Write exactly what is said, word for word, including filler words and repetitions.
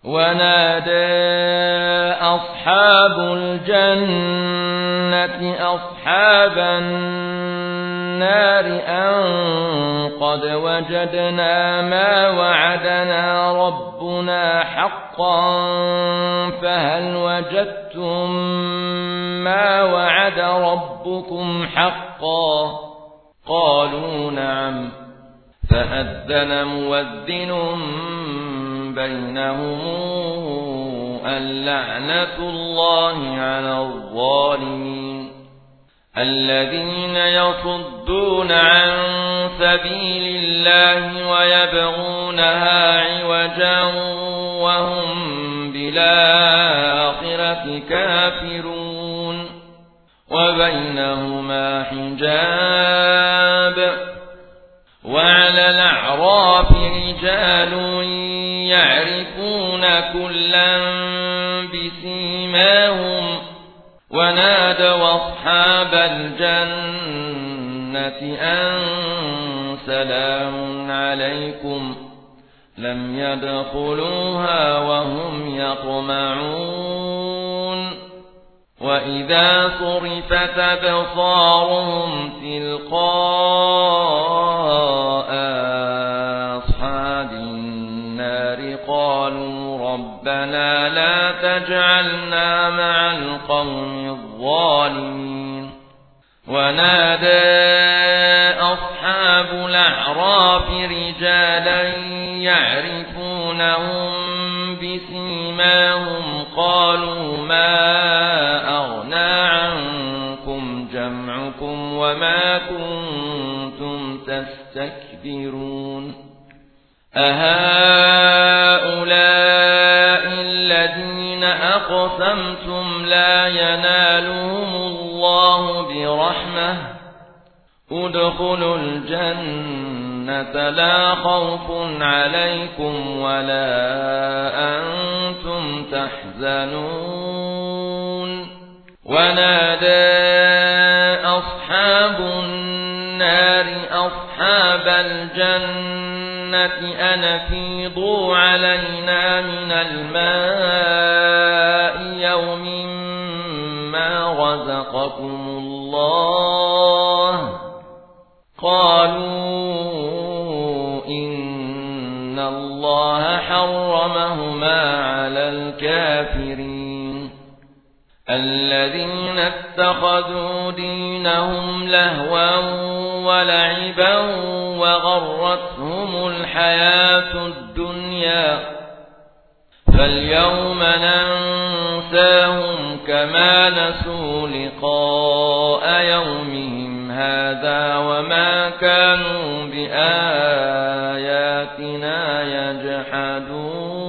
ونادى أصحاب الجنة أصحاب النار أن قد وجدنا ما وعدنا ربنا حقا فهل وجدتم ما وعد ربكم حقا قالوا نعم فأذن مؤذن بينهم اللعنة الله على الظالمين الذين يصدون عن سبيل الله ويبغونها عوجا وهم بالآخرة كافرون وبينهما حجاب وعلى الأعراف رجال يعرفون كلا بسيماهم ونادوا أصحاب الجنة أن سلام عليكم لم يدخلوها وهم يطمعون وإذا صرفت أبصارهم تلقاء أصحاب النار قالوا ربنا لا تجعلنا مع القوم الظالمين ونادى أصحاب الأعراف رجالا يعرفونهم بسيماهم قالوا ما أغنى عنكم جمعكم وما كنتم تستكبرون أهؤلاء الذين أقسمتم لا ينالهم الله برحمة ادخلوا الجنة لا خوف عليكم ولا أنتم تحزنون ونادى أصحاب النار أصحاب الجنة أن أفيضوا علينا من الماء يوم ما رزقكم الله قالوا إن الله حرمهما على الكافرين الذين اتخذوا دينهم لهوا ولعبا وغرتهم الحياة الدنيا فاليوم ننساهم كما نسوا لقاء يومهم هذا وما كانوا بآياتنا يجحدون